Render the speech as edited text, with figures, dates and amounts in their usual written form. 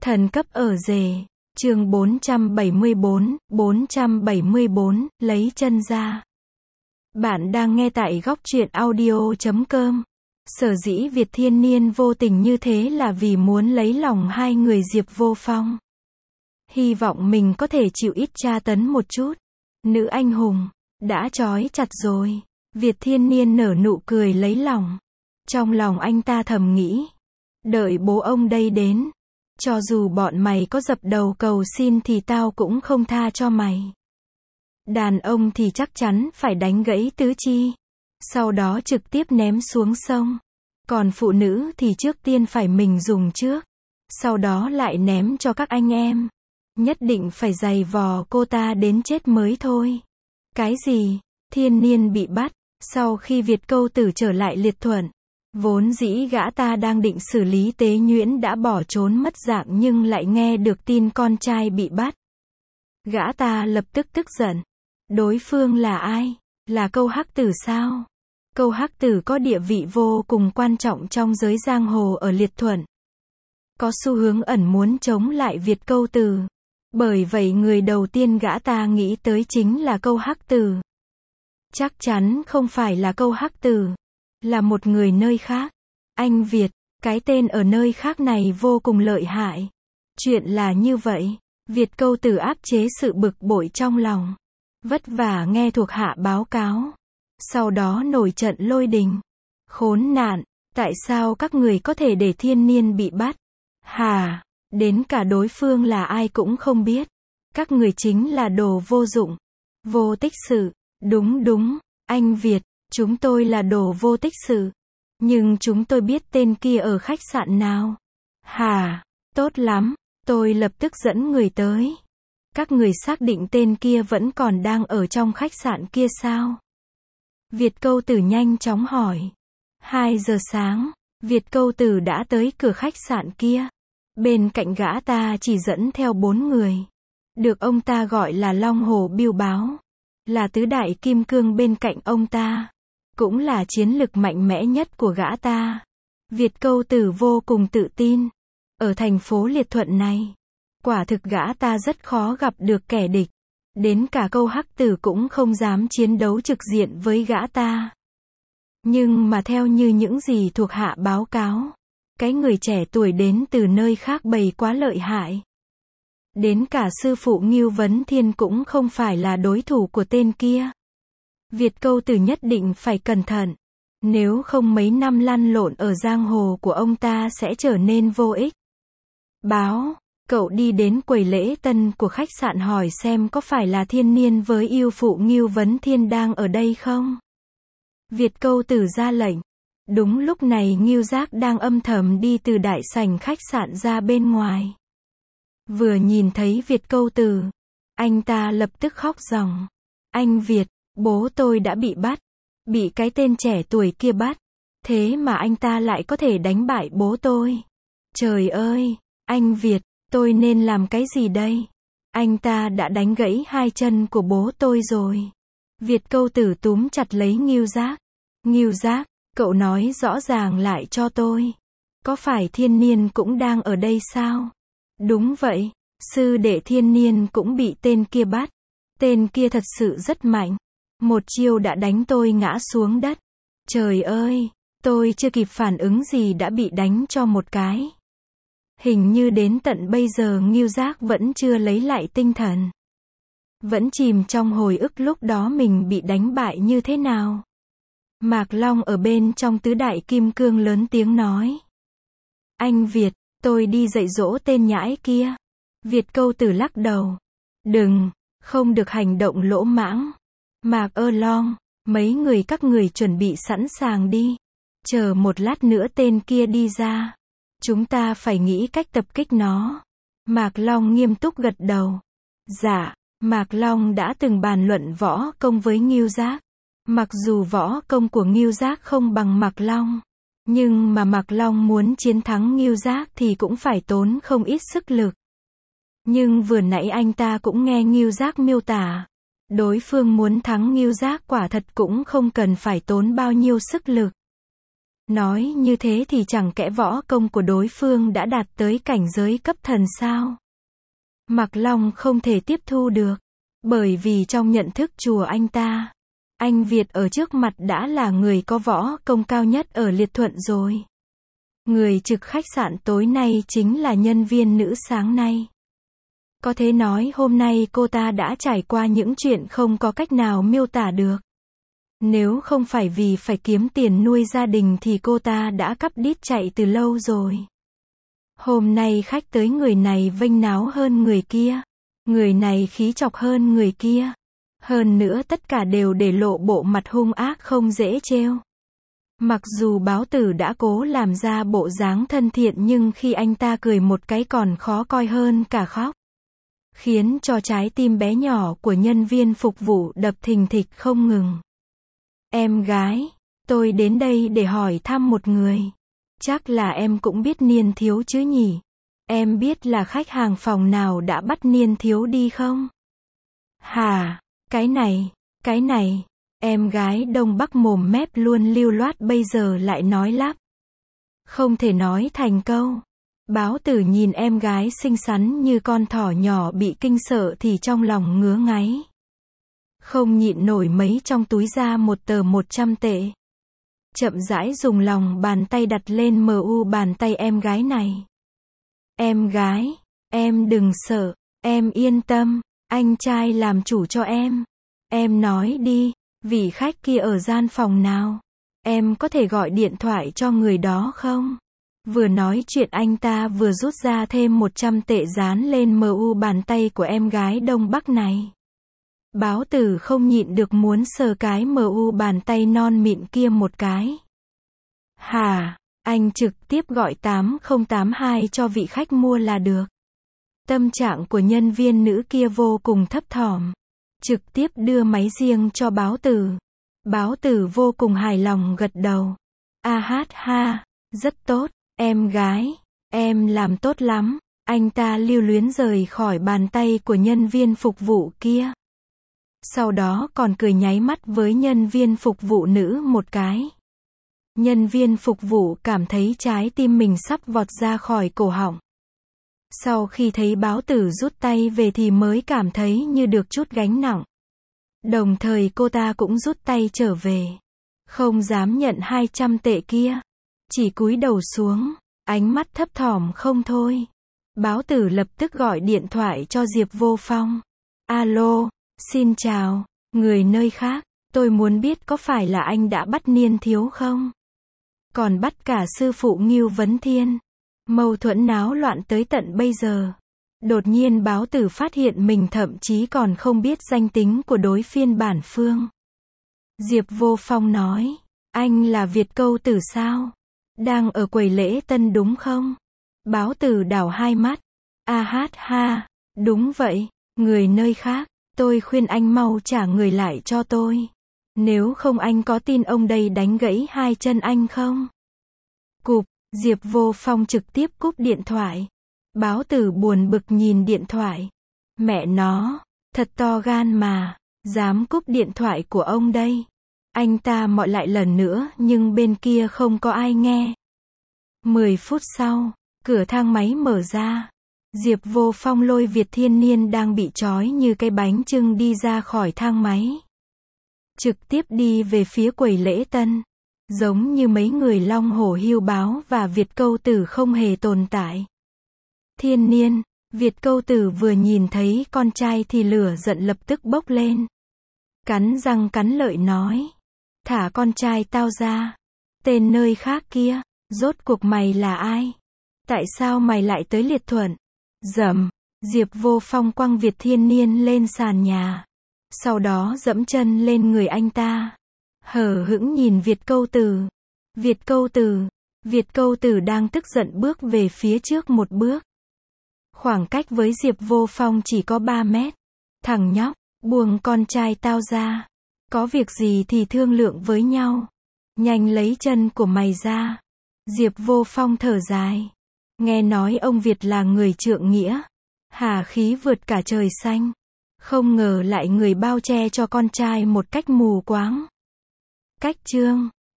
Thần cấp ở rể. Chương 474, lấy chân ra. Bạn đang nghe tại góc truyện audio.com. Sở dĩ Việt Thiên Niên vô tình như thế là vì muốn lấy lòng hai người Diệp Vô Phong. Hy vọng mình có thể chịu ít tra tấn một chút. Nữ anh hùng, đã trói chặt rồi. Việt Thiên Niên nở nụ cười lấy lòng. Trong lòng anh ta thầm nghĩ. Đợi bố ông đây đến. Cho dù bọn mày có dập đầu cầu xin thì tao cũng không tha cho mày. Đàn ông thì chắc chắn phải đánh gãy tứ chi. Sau đó trực tiếp ném xuống sông. Còn phụ nữ thì trước tiên phải mình dùng trước. Sau đó lại ném cho các anh em. Nhất định phải giày vò cô ta đến chết mới thôi. Cái gì? Thiên Niên bị bắt. Sau khi Việt Câu Tử trở lại Liệt Thuận. Vốn dĩ gã ta đang định xử lý Tế Nhuyễn đã bỏ trốn mất dạng nhưng lại nghe được tin con trai bị bắt. Gã ta lập tức tức giận. Đối phương là ai? Là Câu Hắc Tử sao? Câu Hắc Tử có địa vị vô cùng quan trọng trong giới giang hồ ở Liệt Thuận. Có xu hướng ẩn muốn chống lại Việt Câu Tử. Bởi vậy người đầu tiên gã ta nghĩ tới chính là Câu Hắc Tử. Chắc chắn không phải là Câu Hắc Tử. Là một người nơi khác. Anh Việt, cái tên ở nơi khác này vô cùng lợi hại. Chuyện là như vậy. Việt Câu Tử áp chế sự bực bội trong lòng. Vất vả nghe thuộc hạ báo cáo. Sau đó nổi trận lôi đình. Khốn nạn, tại sao các người có thể để Thiên Niên bị bắt? Hà, đến cả đối phương là ai cũng không biết. Các người chính là đồ vô dụng. Vô tích sự. Đúng, anh Việt. Chúng tôi là đồ vô tích sự. Nhưng chúng tôi biết tên kia ở khách sạn nào. Hà, tốt lắm, tôi lập tức dẫn người tới. Các người xác định tên kia vẫn còn đang ở trong khách sạn kia sao? Việt Câu Tử nhanh chóng hỏi. 2 giờ sáng, Việt Câu Tử đã tới cửa khách sạn kia. Bên cạnh gã ta chỉ dẫn theo 4 người. Được ông ta gọi là Long Hổ Bưu Báo. Là tứ đại kim cương bên cạnh ông ta. Cũng là chiến lực mạnh mẽ nhất của gã ta. Việt Câu Tử vô cùng tự tin. Ở thành phố Liệt Thuận này, quả thực gã ta rất khó gặp được kẻ địch. Đến cả Câu Hắc Tử cũng không dám chiến đấu trực diện với gã ta. Nhưng mà theo như những gì thuộc hạ báo cáo, cái người trẻ tuổi đến từ nơi khác bày quá lợi hại. Đến cả sư phụ Ngưu Vấn Thiên cũng không phải là đối thủ của tên kia. Việt Câu Tử nhất định phải cẩn thận. Nếu không mấy năm lăn lộn ở giang hồ của ông ta sẽ trở nên vô ích. Báo, cậu đi đến quầy lễ tân của khách sạn hỏi xem có phải là Thiên Niên với yêu phụ Ngưu Vấn Thiên đang ở đây không? Việt Câu Tử ra lệnh. Đúng lúc này Ngưu Giác đang âm thầm đi từ đại sảnh khách sạn ra bên ngoài. Vừa nhìn thấy Việt Câu Tử, anh ta lập tức khóc ròng. Anh Việt, bố tôi đã bị bắt. Bị cái tên trẻ tuổi kia bắt. Thế mà anh ta lại có thể đánh bại bố tôi. Trời ơi, anh Việt, tôi nên làm cái gì đây? Anh ta đã đánh gãy 2 chân của bố tôi rồi. Việt Câu Tử túm chặt lấy Ngưu Giác. Ngưu Giác, cậu nói rõ ràng lại cho tôi. Có phải Thiên Niên cũng đang ở đây sao? Đúng vậy, sư đệ Thiên Niên cũng bị tên kia bắt. Tên kia thật sự rất mạnh. Một chiêu đã đánh tôi ngã xuống đất. Trời ơi, tôi chưa kịp phản ứng gì đã bị đánh cho một cái. Hình như đến tận bây giờ Ngưu Giác vẫn chưa lấy lại tinh thần. Vẫn chìm trong hồi ức lúc đó mình bị đánh bại như thế nào. Mạc Long ở bên trong tứ đại kim cương lớn tiếng nói. Anh Việt, tôi đi dạy dỗ tên nhãi kia. Việt Câu Tử lắc đầu. Đừng, không được hành động lỗ mãng. Mạc Long, mấy người các người chuẩn bị sẵn sàng đi. Chờ một lát nữa tên kia đi ra. Chúng ta phải nghĩ cách tập kích nó. Mạc Long nghiêm túc gật đầu. Dạ, Mạc Long đã từng bàn luận võ công với Ngưu Giác. Mặc dù võ công của Ngưu Giác không bằng Mạc Long, nhưng mà Mạc Long muốn chiến thắng Ngưu Giác thì cũng phải tốn không ít sức lực. Nhưng vừa nãy anh ta cũng nghe Ngưu Giác miêu tả. Đối phương muốn thắng Ngưu Giác quả thật cũng không cần phải tốn bao nhiêu sức lực. Nói như thế thì chẳng kẽ võ công của đối phương đã đạt tới cảnh giới cấp thần sao? Mạc Long không thể tiếp thu được. Bởi vì trong nhận thức chùa anh Việt ở trước mặt đã là người có võ công cao nhất ở Liệt Thuận rồi. Người trực khách sạn tối nay chính là nhân viên nữ sáng nay. Có thể nói hôm nay cô ta đã trải qua những chuyện không có cách nào miêu tả được. Nếu không phải vì phải kiếm tiền nuôi gia đình thì cô ta đã cắp đít chạy từ lâu rồi. Hôm nay khách tới, người này vênh náo hơn người kia. Người này khí chọc hơn người kia. Hơn nữa tất cả đều để lộ bộ mặt hung ác không dễ trêu. Mặc dù báo tử đã cố làm ra bộ dáng thân thiện nhưng khi anh ta cười một cái còn khó coi hơn cả khóc. Khiến cho trái tim bé nhỏ của nhân viên phục vụ đập thình thịch không ngừng. Em gái, tôi đến đây để hỏi thăm một người. Chắc là em cũng biết Niên Thiếu chứ nhỉ? Em biết là khách hàng phòng nào đã bắt Niên Thiếu đi không? Hả? Cái này, em gái Đông Bắc mồm mép luôn lưu loát bây giờ lại nói lắp. Không thể nói thành câu. Báo tử nhìn em gái xinh xắn như con thỏ nhỏ bị kinh sợ thì trong lòng ngứa ngáy. Không nhịn nổi mấy trong túi ra một tờ 100 tệ. Chậm rãi dùng lòng bàn tay đặt lên mu bàn tay em gái này. Em gái, em đừng sợ, em yên tâm, anh trai làm chủ cho em. Em nói đi, vị khách kia ở gian phòng nào? Em có thể gọi điện thoại cho người đó không? Vừa nói chuyện anh ta vừa rút ra thêm 100 tệ dán lên mu bàn tay của em gái Đông Bắc này. Báo tử không nhịn được muốn sờ cái mu bàn tay non mịn kia một cái. Hả, anh trực tiếp gọi 8082 cho vị khách mua là được. Tâm trạng của nhân viên nữ kia vô cùng thấp thỏm. Trực tiếp đưa máy riêng cho báo tử. Báo tử vô cùng hài lòng gật đầu. A hát ha, rất tốt, em gái, em làm tốt lắm. Anh ta lưu luyến rời khỏi bàn tay của nhân viên phục vụ kia. Sau đó còn cười nháy mắt với nhân viên phục vụ nữ một cái. Nhân viên phục vụ cảm thấy trái tim mình sắp vọt ra khỏi cổ họng. Sau khi thấy báo tử rút tay về thì mới cảm thấy như được chút gánh nặng. Đồng thời cô ta cũng rút tay trở về. Không dám nhận 200 tệ kia. Chỉ cúi đầu xuống, ánh mắt thấp thỏm không thôi. Báo tử lập tức gọi điện thoại cho Diệp Vô Phong. Alo, xin chào, người nơi khác, tôi muốn biết có phải là anh đã bắt Niên Thiếu không? Còn bắt cả sư phụ Ngưu Vấn Thiên. Mâu thuẫn náo loạn tới tận bây giờ. Đột nhiên báo tử phát hiện mình thậm chí còn không biết danh tính của đối phiên bản phương. Diệp Vô Phong nói, anh là Việt Câu Tử sao? Đang ở quầy lễ tân đúng không? Báo tử đảo hai mắt. A hát ha, đúng vậy, người nơi khác, tôi khuyên anh mau trả người lại cho tôi. Nếu không anh có tin ông đây đánh gãy hai chân anh không? Cụp, Diệp Vô Phong trực tiếp cúp điện thoại. Báo tử buồn bực nhìn điện thoại. Mẹ nó, thật to gan mà, dám cúp điện thoại của ông đây. Anh ta gọi lại lần nữa nhưng bên kia không có ai nghe. 10 phút sau, cửa thang máy mở ra. Diệp Vô Phong lôi Việt Thiên Niên đang bị trói như cái bánh chưng đi ra khỏi thang máy. Trực tiếp đi về phía quầy lễ tân. Giống như mấy người Long Hổ Hưu Báo và Việt Câu Tử không hề tồn tại. Thiên Niên, Việt Câu Tử vừa nhìn thấy con trai thì lửa giận lập tức bốc lên. Cắn răng cắn lợi nói. Thả con trai tao ra. Tên nơi khác kia, rốt cuộc mày là ai? Tại sao mày lại tới Liệt Thuận? Dầm, Diệp Vô Phong quăng Việt Thiên Niên lên sàn nhà. Sau đó dẫm chân lên người anh ta. Hờ hững nhìn Việt Câu Tử. Việt Câu Tử đang tức giận bước về phía trước một bước. Khoảng cách với Diệp Vô Phong chỉ có 3 mét. Thằng nhóc, buông con trai tao ra. Có việc gì thì thương lượng với nhau. Nhanh lấy chân của mày ra. Diệp Vô Phong thở dài. Nghe nói ông Việt là người trượng nghĩa. Hà khí vượt cả trời xanh. Không ngờ lại người bao che cho con trai một cách mù quáng. Cách chương